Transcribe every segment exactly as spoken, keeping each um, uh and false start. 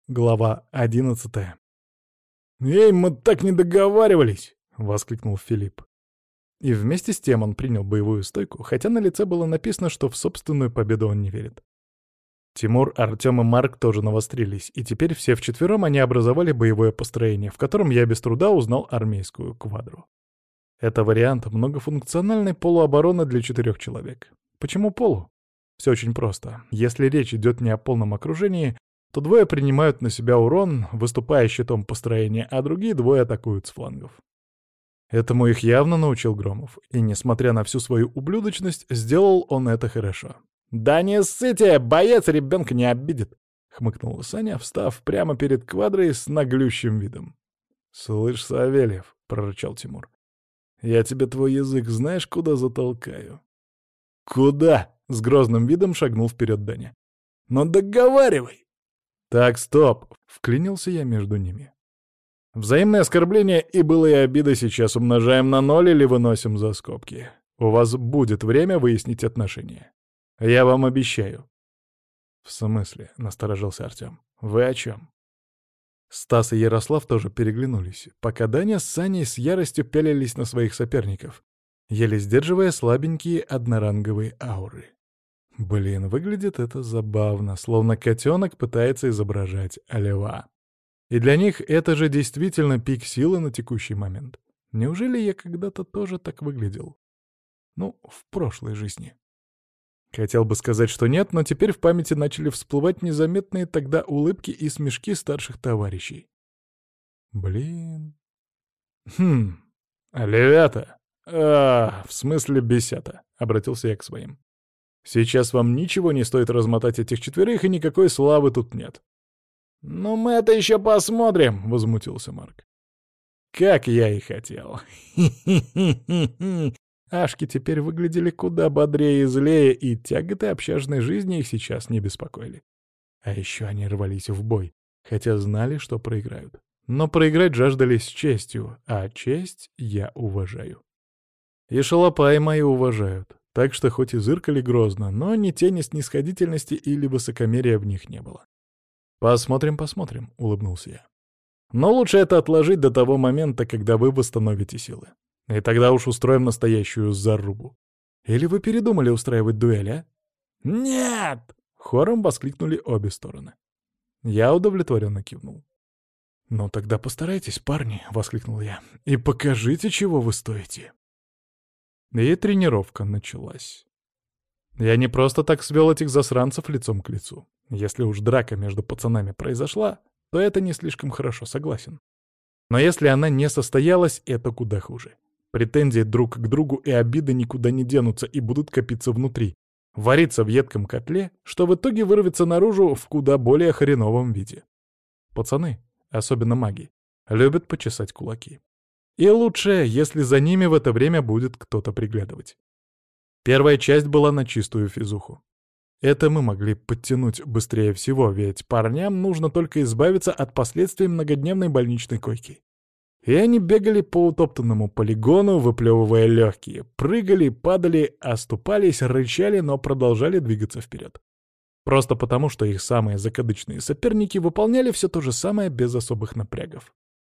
Глава одиннадцатая. «Эй, мы так не договаривались!» — воскликнул Филипп. И вместе с тем он принял боевую стойку, хотя на лице было написано, что в собственную победу он не верит. Тимур, Артём и Марк тоже навострились, и теперь все вчетвером они образовали боевое построение, в котором я без труда узнал армейскую квадру. Это вариант многофункциональной полуобороны для четырех человек. Почему полу? Все очень просто. Если речь идет не о полном окружении, то двое принимают на себя урон, выступая щитом построения, а другие двое атакуют с флангов. Этому их явно научил Громов, и, несмотря на всю свою ублюдочность, сделал он это хорошо. «Да не ссыте, боец ребенка не обидит!» — хмыкнул Саня, встав прямо перед квадрой с наглющим видом. «Слышь, Савельев», — прорычал Тимур, — «я тебе твой язык знаешь, куда затолкаю?» «Куда?» — с грозным видом шагнул вперед Даня. «Ну договаривай!» «Так, стоп!» — вклинился я между ними. «Взаимные оскорбления и былые обиды сейчас умножаем на ноль или выносим за скобки. У вас будет время выяснить отношения. Я вам обещаю». «В смысле?» — насторожился Артём. «Вы о чем?» Стас и Ярослав тоже переглянулись, пока Даня с Саней с яростью пялились на своих соперников, еле сдерживая слабенькие одноранговые ауры. Блин, выглядит это забавно, словно котенок пытается изображать льва. И для них это же действительно пик силы на текущий момент. Неужели я когда-то тоже так выглядел? Ну, в прошлой жизни. Хотел бы сказать, что нет, но теперь в памяти начали всплывать незаметные тогда улыбки и смешки старших товарищей. Блин. Хм. Ребята. А, в смысле бесята, обратился я к своим. Сейчас вам ничего не стоит размотать этих четверых, и никакой славы тут нет. «Ну мы это еще посмотрим», — возмутился Марк. «Как я и хотел. Хи-хи-хи-хи-хи». Ашки теперь выглядели куда бодрее и злее, и тяготы общажной жизни их сейчас не беспокоили. А еще они рвались в бой, хотя знали, что проиграют. Но проиграть жаждали с честью, а честь я уважаю. И шалопаи мои уважают. Так что хоть и зыркали грозно, но ни тени снисходительности или высокомерия в них не было. «Посмотрим, посмотрим», — улыбнулся я. «Но лучше это отложить до того момента, когда вы восстановите силы. И тогда уж устроим настоящую зарубу. Или вы передумали устраивать дуэль, а?» «Нет!» — хором воскликнули обе стороны. Я удовлетворенно кивнул. «Ну тогда постарайтесь, парни», — воскликнул я, — «и покажите, чего вы стоите». И тренировка началась. Я не просто так свел этих засранцев лицом к лицу. Если уж драка между пацанами произошла, то это не слишком хорошо, согласен. Но если она не состоялась, это куда хуже. Претензии друг к другу и обиды никуда не денутся и будут копиться внутри, вариться в едком котле, что в итоге вырвется наружу в куда более хреновом виде. Пацаны, особенно маги, любят почесать кулаки. И лучше, если за ними в это время будет кто-то приглядывать. Первая часть была на чистую физуху. Это мы могли подтянуть быстрее всего, ведь парням нужно только избавиться от последствий многодневной больничной койки. И они бегали по утоптанному полигону, выплевывая легкие, прыгали, падали, оступались, рычали, но продолжали двигаться вперед. Просто потому, что их самые закадычные соперники выполняли все то же самое без особых напрягов.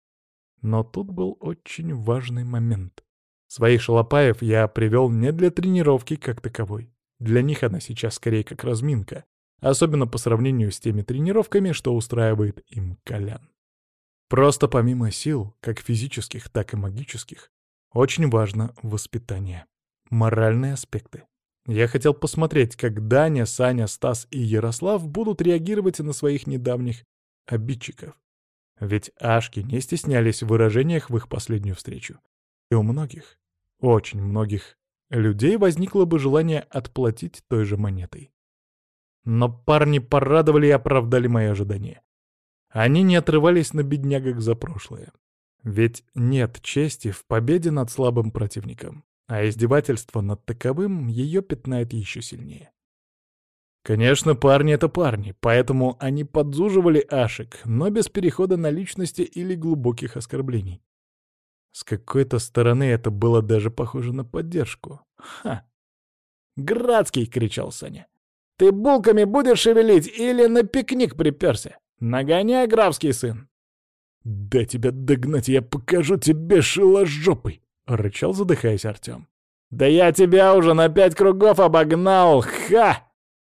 Но тут был очень важный момент. Своих шалопаев я привел не для тренировки как таковой. Для них она сейчас скорее как разминка, особенно по сравнению с теми тренировками, что устраивает им Колян. Просто помимо сил, как физических, так и магических, очень важно воспитание, моральные аспекты. Я хотел посмотреть, как Даня, Саня, Стас и Ярослав будут реагировать на своих недавних обидчиков. Ведь ашки не стеснялись в выражениях в их последнюю встречу. И у многих, очень многих людей возникло бы желание отплатить той же монетой. Но парни порадовали и оправдали мои ожидания. Они не отрывались на беднягах за прошлое. Ведь нет чести в победе над слабым противником, а издевательство над таковым ее пятнает еще сильнее. Конечно, парни — это парни, поэтому они подзуживали ашек, но без перехода на личности или глубоких оскорблений. С какой-то стороны это было даже похоже на поддержку. Ха! «Градский!» — кричал Саня. «Ты булками будешь шевелить или на пикник приперся? Нагоняй, графский сын!» «Да тебя догнать, я покажу тебе шиложопый!» — рычал, задыхаясь Артем. «Да я тебя уже на пять кругов обогнал! Ха!»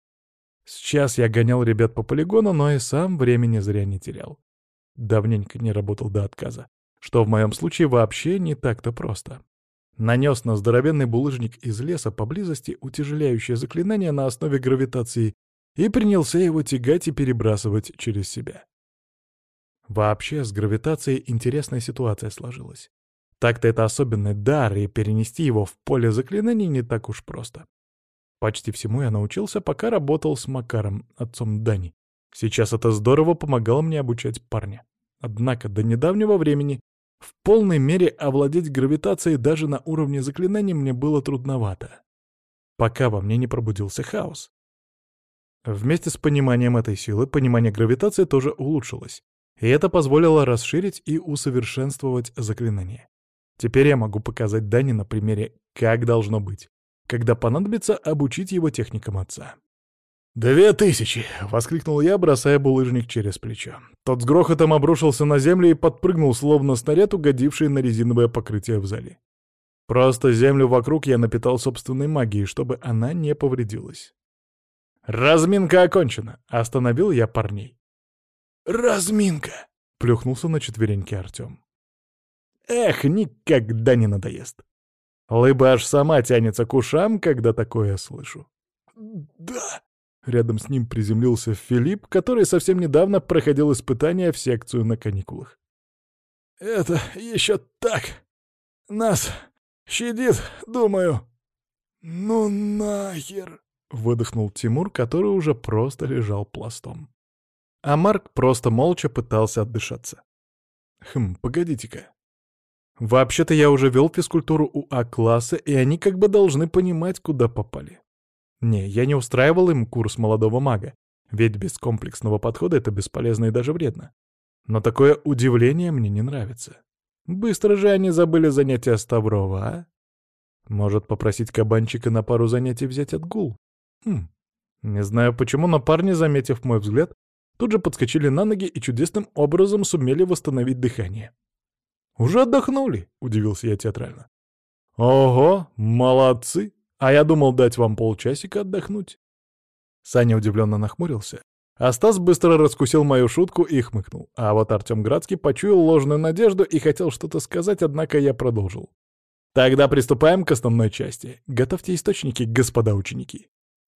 Сейчас я гонял ребят по полигону, но и сам времени зря не терял. Давненько не работал до отказа, что в моем случае вообще не так-то просто. Нанес на здоровенный булыжник из леса поблизости утяжеляющее заклинание на основе гравитации и принялся его тягать и перебрасывать через себя. Вообще, с гравитацией интересная ситуация сложилась. Так-то это особенный дар, и перенести его в поле заклинаний не так уж просто. Почти всему я научился, пока работал с Макаром, отцом Дани. Сейчас это здорово помогало мне обучать парня. Однако до недавнего времени в полной мере овладеть гравитацией даже на уровне заклинаний мне было трудновато, пока во мне не пробудился хаос. Вместе с пониманием этой силы, понимание гравитации тоже улучшилось, и это позволило расширить и усовершенствовать заклинание. Теперь я могу показать Дани на примере, как должно быть, когда понадобится обучить его техникам отца. «Две тысячи!» — воскликнул я, бросая булыжник через плечо. Тот с грохотом обрушился на землю и подпрыгнул, словно снаряд, угодивший на резиновое покрытие в зале. Просто землю вокруг я напитал собственной магией, чтобы она не повредилась. «Разминка окончена!» — остановил я парней. «Разминка!» — плюхнулся на четвереньки Артем. «Эх, никогда не надоест!» Лыба аж сама тянется к ушам, когда такое слышу. «Да!» Рядом с ним приземлился Филипп, который совсем недавно проходил испытания в секцию на каникулах. «Это еще так! Нас щадит, думаю!» «Ну нахер!» — выдохнул Тимур, который уже просто лежал пластом. А Марк просто молча пытался отдышаться. «Хм, погодите-ка. Вообще-то я уже вел физкультуру у А-класса, и они как бы должны понимать, куда попали. Не, я не устраивал им курс молодого мага, ведь без комплексного подхода это бесполезно и даже вредно. Но такое удивление мне не нравится. Быстро же они забыли занятия Ставрова, а? Может, попросить кабанчика на пару занятий взять отгул? Хм, не знаю почему, но парни, заметив мой взгляд, тут же подскочили на ноги и чудесным образом сумели восстановить дыхание. «Уже отдохнули?» — удивился я театрально. «Ого, молодцы! А я думал дать вам полчасика отдохнуть». Саня удивленно нахмурился, а Стас быстро раскусил мою шутку и хмыкнул. А вот Артем Градский почуял ложную надежду и хотел что-то сказать, однако я продолжил. «Тогда приступаем к основной части. Готовьте источники, господа ученики».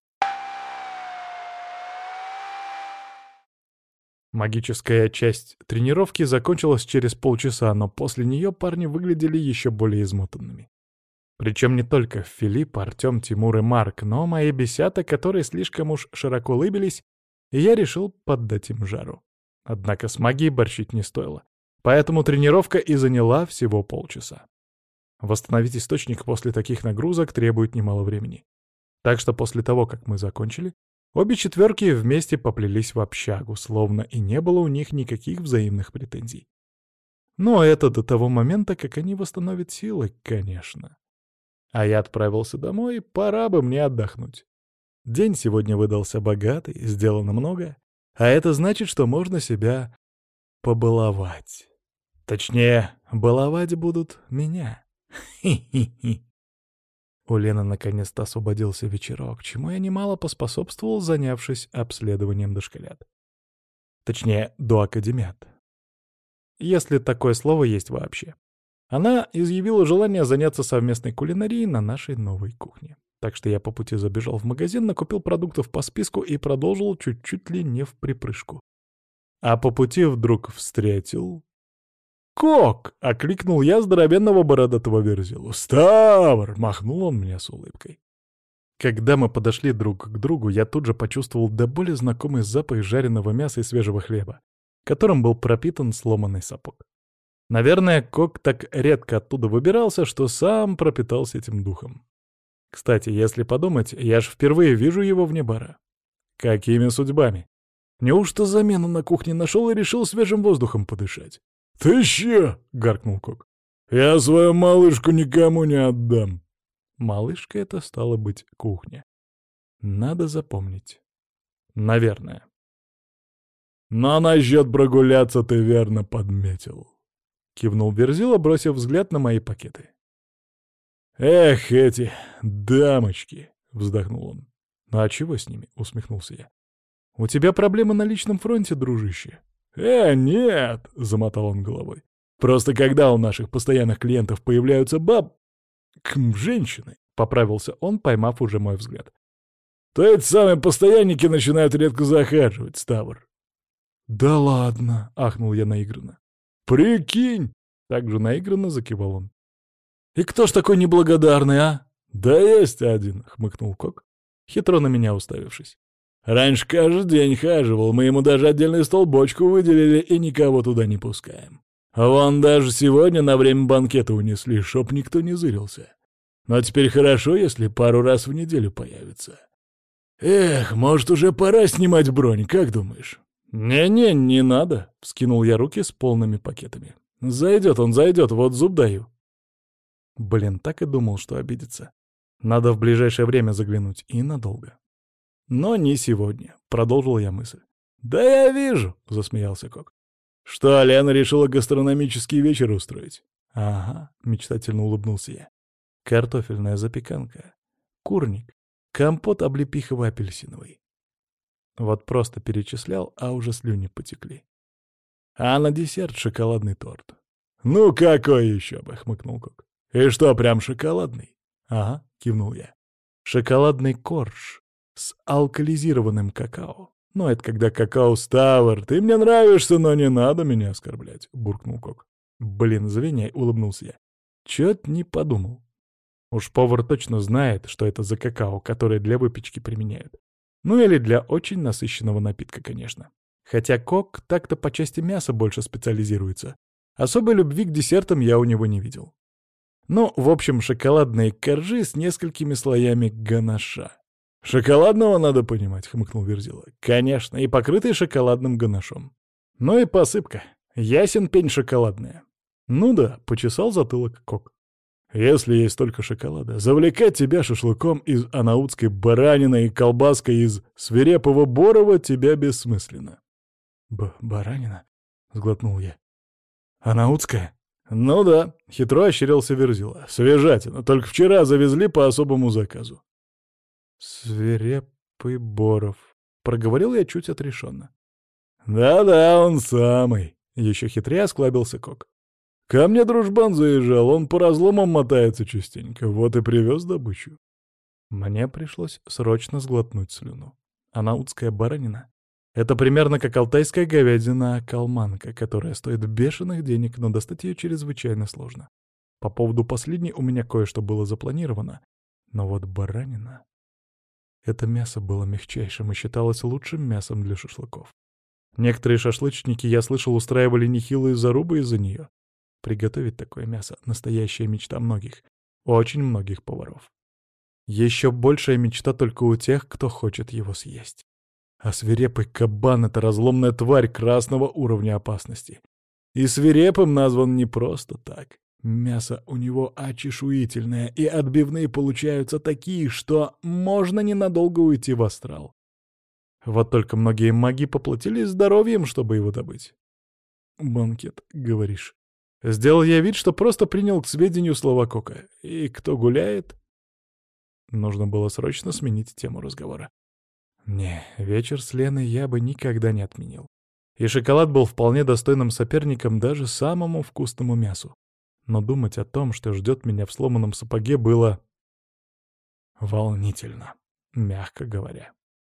Магическая часть тренировки закончилась через полчаса, но после нее парни выглядели еще более измотанными. Причем не только Филипп, Артем, Тимур и Марк, но мои бесята, которые слишком уж широко улыбились, и я решил поддать им жару. Однако с магией борщить не стоило, поэтому тренировка и заняла всего полчаса. Восстановить источник после таких нагрузок требует немало времени. Так что после того, как мы закончили, обе четверки вместе поплелись в общагу, словно и не было у них никаких взаимных претензий. Но это до того момента, как они восстановят силы, конечно. А я отправился домой, пора бы мне отдохнуть. День сегодня выдался богатый, сделано много, а это значит, что можно себя побаловать. Точнее, баловать будут меня. Хи-хи-хи. У Лены наконец-то освободился вечерок, чему я немало поспособствовал, занявшись обследованием дошколят. Точнее, доакадемят. Если такое слово есть вообще. Она изъявила желание заняться совместной кулинарией на нашей новой кухне. Так что я по пути забежал в магазин, накупил продуктов по списку и продолжил чуть-чуть ли не в припрыжку. А по пути вдруг встретил... «Кок!» — окликнул я здоровенного бородатого верзилу. «Ставр!» — махнул он мне с улыбкой. Когда мы подошли друг к другу, я тут же почувствовал до боли знакомый запах жареного мяса и свежего хлеба, которым был пропитан сломанный сапог. Наверное, Кок так редко оттуда выбирался, что сам пропитался этим духом. Кстати, если подумать, я ж впервые вижу его вне бара. Какими судьбами? Неужто замену на кухне нашел и решил свежим воздухом подышать? «Ты че?» — гаркнул Кок. «Я свою малышку никому не отдам». Малышка — это стало быть кухня. Надо запомнить. Наверное. Но насчет прогуляться ты верно подметил. Кивнул Верзила, бросив взгляд на мои пакеты. «Эх, эти дамочки!» — вздохнул он. «Ну а чего с ними?» — усмехнулся я. «У тебя проблемы на личном фронте, дружище?» «Э, нет!» — замотал он головой. «Просто когда у наших постоянных клиентов появляются баб... Км, женщины!» — поправился он, поймав уже мой взгляд. «То эти самые постоянники начинают редко захаживать, Ставр». «Да ладно!» — ахнул я наигранно. «Прикинь!» — также наигранно закивал он. «И кто ж такой неблагодарный, а?» «Да есть один», — хмыкнул Кок, хитро на меня уставившись. «Раньше каждый день хаживал, мы ему даже отдельную столбочку выделили и никого туда не пускаем. Вон даже сегодня на время банкета унесли, чтоб никто не зырился. Но теперь хорошо, если пару раз в неделю появится. Эх, может, уже пора снимать бронь, как думаешь?» «Не-не, не надо», — вскинул я руки с полными пакетами. «Зайдет он, зайдет, вот зуб даю». Блин, так и думал, что обидится. Надо в ближайшее время заглянуть, и надолго. Но не сегодня, — продолжил я мысль. «Да я вижу», — засмеялся Кок. «Что, Лена решила гастрономический вечер устроить?» «Ага», — мечтательно улыбнулся я. «Картофельная запеканка, курник, компот облепихово-апельсиновый». Вот просто перечислял, а уже слюни потекли. А на десерт шоколадный торт. «Ну какой еще бы!» — хмыкнул Кок. «И что, прям шоколадный?» «Ага», — кивнул я. «Шоколадный корж с алкализированным какао. Ну, это когда какао Ставр. Ты мне нравишься, но не надо меня оскорблять», — буркнул Кок. «Блин, завиняй», — улыбнулся я. «Чё-то не подумал. Уж повар точно знает, что это за какао, которое для выпечки применяют. Ну или для очень насыщенного напитка, конечно. Хотя Кок так-то по части мяса больше специализируется. Особой любви к десертам я у него не видел. Ну, в общем, шоколадные коржи с несколькими слоями ганаша. «Шоколадного надо понимать», — хмыкнул Верзила. «Конечно, и покрытый шоколадным ганашом. Ну и посыпка. Ясен пень шоколадная». «Ну да», — почесал затылок Кок. «Если есть только шоколада, завлекать тебя шашлыком из анаутской баранины и колбаской из свирепого Борова тебя бессмысленно». Б «Баранина?» — сглотнул я. «Анаутская?» «Ну да», — хитро ощерился Верзила. «Свежатина. Только вчера завезли по особому заказу». «Свирепый Боров», — проговорил я чуть отрешенно. «Да-да, он самый», — еще хитрее осклабился Кок. «Ко мне дружбан заезжал, он по разломам мотается частенько, вот и привез добычу». Мне пришлось срочно сглотнуть слюну. Анаутская баранина — это примерно как алтайская говядина-калманка, которая стоит бешеных денег, но достать ее чрезвычайно сложно. По поводу последней у меня кое-что было запланировано, но вот баранина... Это мясо было мягчайшим и считалось лучшим мясом для шашлыков. Некоторые шашлычники, я слышал, устраивали нехилые зарубы из-за нее. Приготовить такое мясо — настоящая мечта многих, очень многих поваров. Еще большая мечта только у тех, кто хочет его съесть. А свирепый кабан — это разломная тварь красного уровня опасности. И свирепым назван не просто так. Мясо у него очешуительное, и отбивные получаются такие, что можно ненадолго уйти в астрал. Вот только многие маги поплатились здоровьем, чтобы его добыть. «Банкет, говоришь?» Сделал я вид, что просто принял к сведению слова Кока. «И кто гуляет?» Нужно было срочно сменить тему разговора. Не, вечер с Леной я бы никогда не отменил. И шоколад был вполне достойным соперником даже самому вкусному мясу. Но думать о том, что ждет меня в сломанном сапоге, было волнительно, мягко говоря.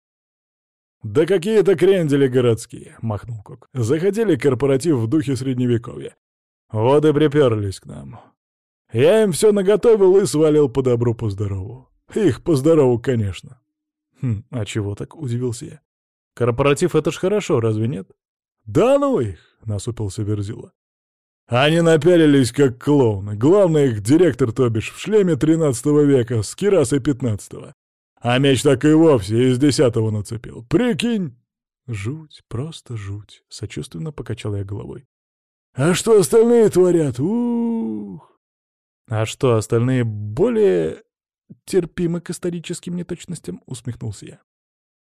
«Да какие-то крендели городские!» — махнул Кок. «Захотели корпоратив в духе Средневековья. Вот и приперлись к нам. Я им все наготовил и свалил по добру, по здорову. Их по здорову, конечно». «Хм, а чего так?» — удивился я. «Корпоратив — это ж хорошо, разве нет?» «Да ну их!» — насупился Верзила. «Они напялились, как клоуны. Главный их директор, то бишь, в шлеме тринадцатого века с кирасой пятнадцатого. А меч так и вовсе из десятого нацепил. Прикинь!» «Жуть, просто жуть!» — сочувственно покачал я головой. «А что остальные творят? Ух!» «А что, остальные более терпимы к историческим неточностям?» — усмехнулся я.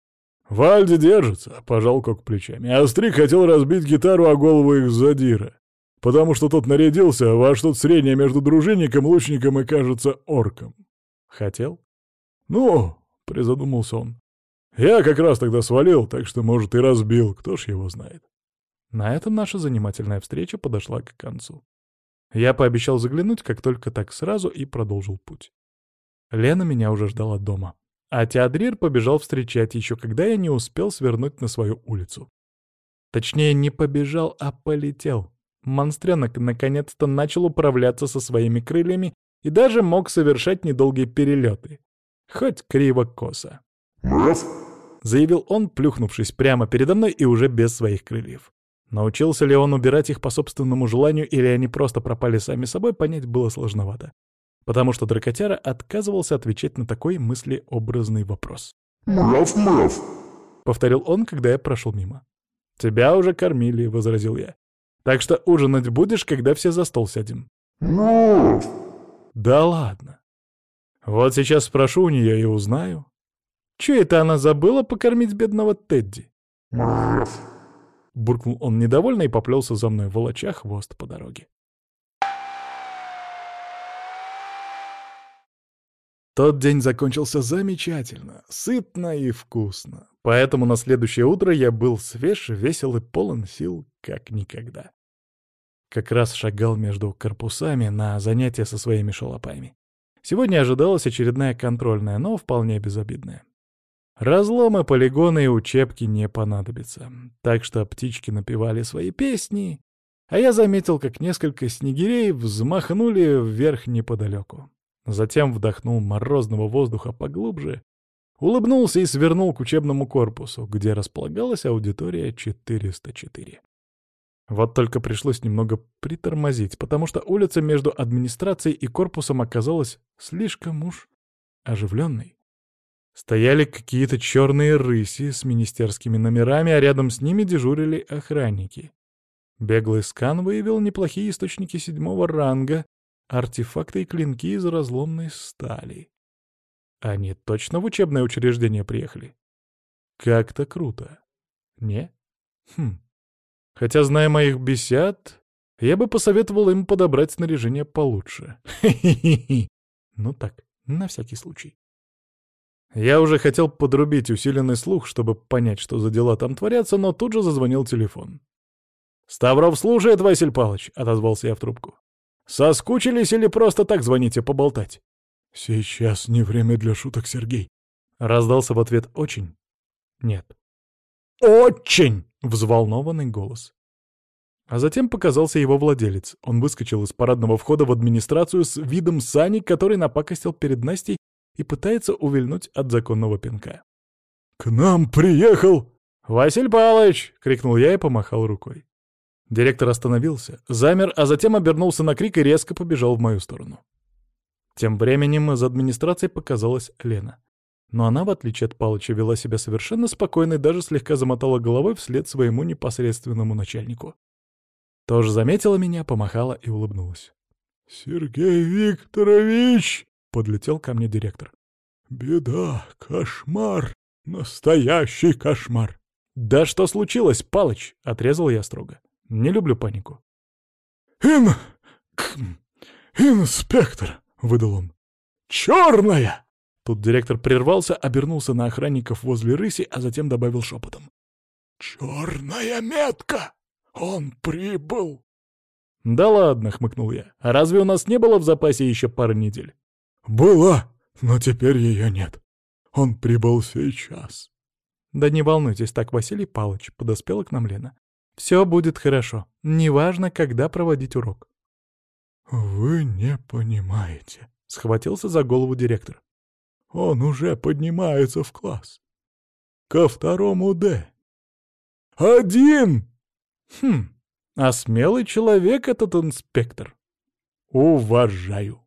Вальди держится, пожал Кок плечами, а Стрик хотел разбить гитару о голову их задира, потому что тот нарядился во что-то среднее между дружинником, лучником и, кажется, орком. Хотел? Ну, призадумался он. Я как раз тогда свалил, так что, может, и разбил, кто ж его знает. На этом наша занимательная встреча подошла к концу. Я пообещал заглянуть, как только так сразу, и продолжил путь. Лена меня уже ждала дома. А Теодрир побежал встречать еще, когда я не успел свернуть на свою улицу. Точнее, не побежал, а полетел. Монстренок наконец-то начал управляться со своими крыльями и даже мог совершать недолгие перелеты. Хоть криво-косо. «Мрав!» — заявил он, плюхнувшись прямо передо мной и уже без своих крыльев. Научился ли он убирать их по собственному желанию, или они просто пропали сами собой, понять было сложновато. Потому что дракотяра отказывался отвечать на такой мыслеобразный вопрос. «Мрав, мрав!» — повторил он, когда я прошел мимо. «Тебя уже кормили», — возразил я. «Так что ужинать будешь, когда все за стол сядем». «Мрав!» «Да ладно. Вот сейчас спрошу у нее и узнаю. Че это она забыла покормить бедного Тедди?» «Мрав!» — буркнул он недовольно и поплелся за мной, волоча хвост по дороге. Тот день закончился замечательно, сытно и вкусно. Поэтому на следующее утро я был свеж, весел и полон сил, как никогда. Как раз шагал между корпусами на занятия со своими шалопаями. Сегодня ожидалась очередная контрольная, но вполне безобидная. Разломы, полигоны и учебки не понадобятся. Так что птички напевали свои песни, а я заметил, как несколько снегирей взмахнули вверх неподалеку. Затем вдохнул морозного воздуха поглубже, улыбнулся и свернул к учебному корпусу, где располагалась аудитория четыреста четыре. Вот только пришлось немного притормозить, потому что улица между администрацией и корпусом оказалась слишком уж оживленной. Стояли какие-то черные рыси с министерскими номерами, а рядом с ними дежурили охранники. Беглый скан выявил неплохие источники седьмого ранга, артефакты и клинки из разломной стали. Они точно в учебное учреждение приехали? Как-то круто. Не? Хм. Хотя, зная моих бесят, я бы посоветовал им подобрать снаряжение получше. Хе-хе-хе. Ну так, на всякий случай. Я уже хотел подрубить усиленный слух, чтобы понять, что за дела там творятся, но тут же зазвонил телефон. «Ставров слушает, Василь Павлович», — отозвался я в трубку. «Соскучились или просто так звоните поболтать?» «Сейчас не время для шуток, Сергей», — раздался в ответ «очень». «Нет». «Очень!» — взволнованный голос. А затем показался его владелец. Он выскочил из парадного входа в администрацию с видом сани, который напакостил перед Настей и пытается увильнуть от законного пинка. «К нам приехал!» «Василь Павлович!» — крикнул я и помахал рукой. Директор остановился, замер, а затем обернулся на крик и резко побежал в мою сторону. Тем временем из администрации показалась Лена. Но она, в отличие от Палыча, вела себя совершенно спокойно и даже слегка замотала головой вслед своему непосредственному начальнику. Тоже заметила меня, помахала и улыбнулась. «Сергей Викторович!» — подлетел ко мне директор. «Беда, кошмар, настоящий кошмар!» «Да что случилось, Палыч?» — отрезал я строго. «Не люблю панику». «Ин... инспектор!» — выдал он. «Черная!» Тут директор прервался, обернулся на охранников возле рыси, а затем добавил шепотом. «Черная метка! Он прибыл!» «Да ладно», — хмыкнул я. «А разве у нас не было в запасе еще пары недель?» «Была, но теперь ее нет. Он прибыл сейчас». «Да не волнуйтесь так, Василий Павлович», — подоспела к нам Лена. «Все будет хорошо. Неважно, когда проводить урок». «Вы не понимаете», — схватился за голову директор. «Он уже поднимается в класс. Ко второму «Д». Один!» «Хм, а смелый человек этот инспектор. Уважаю».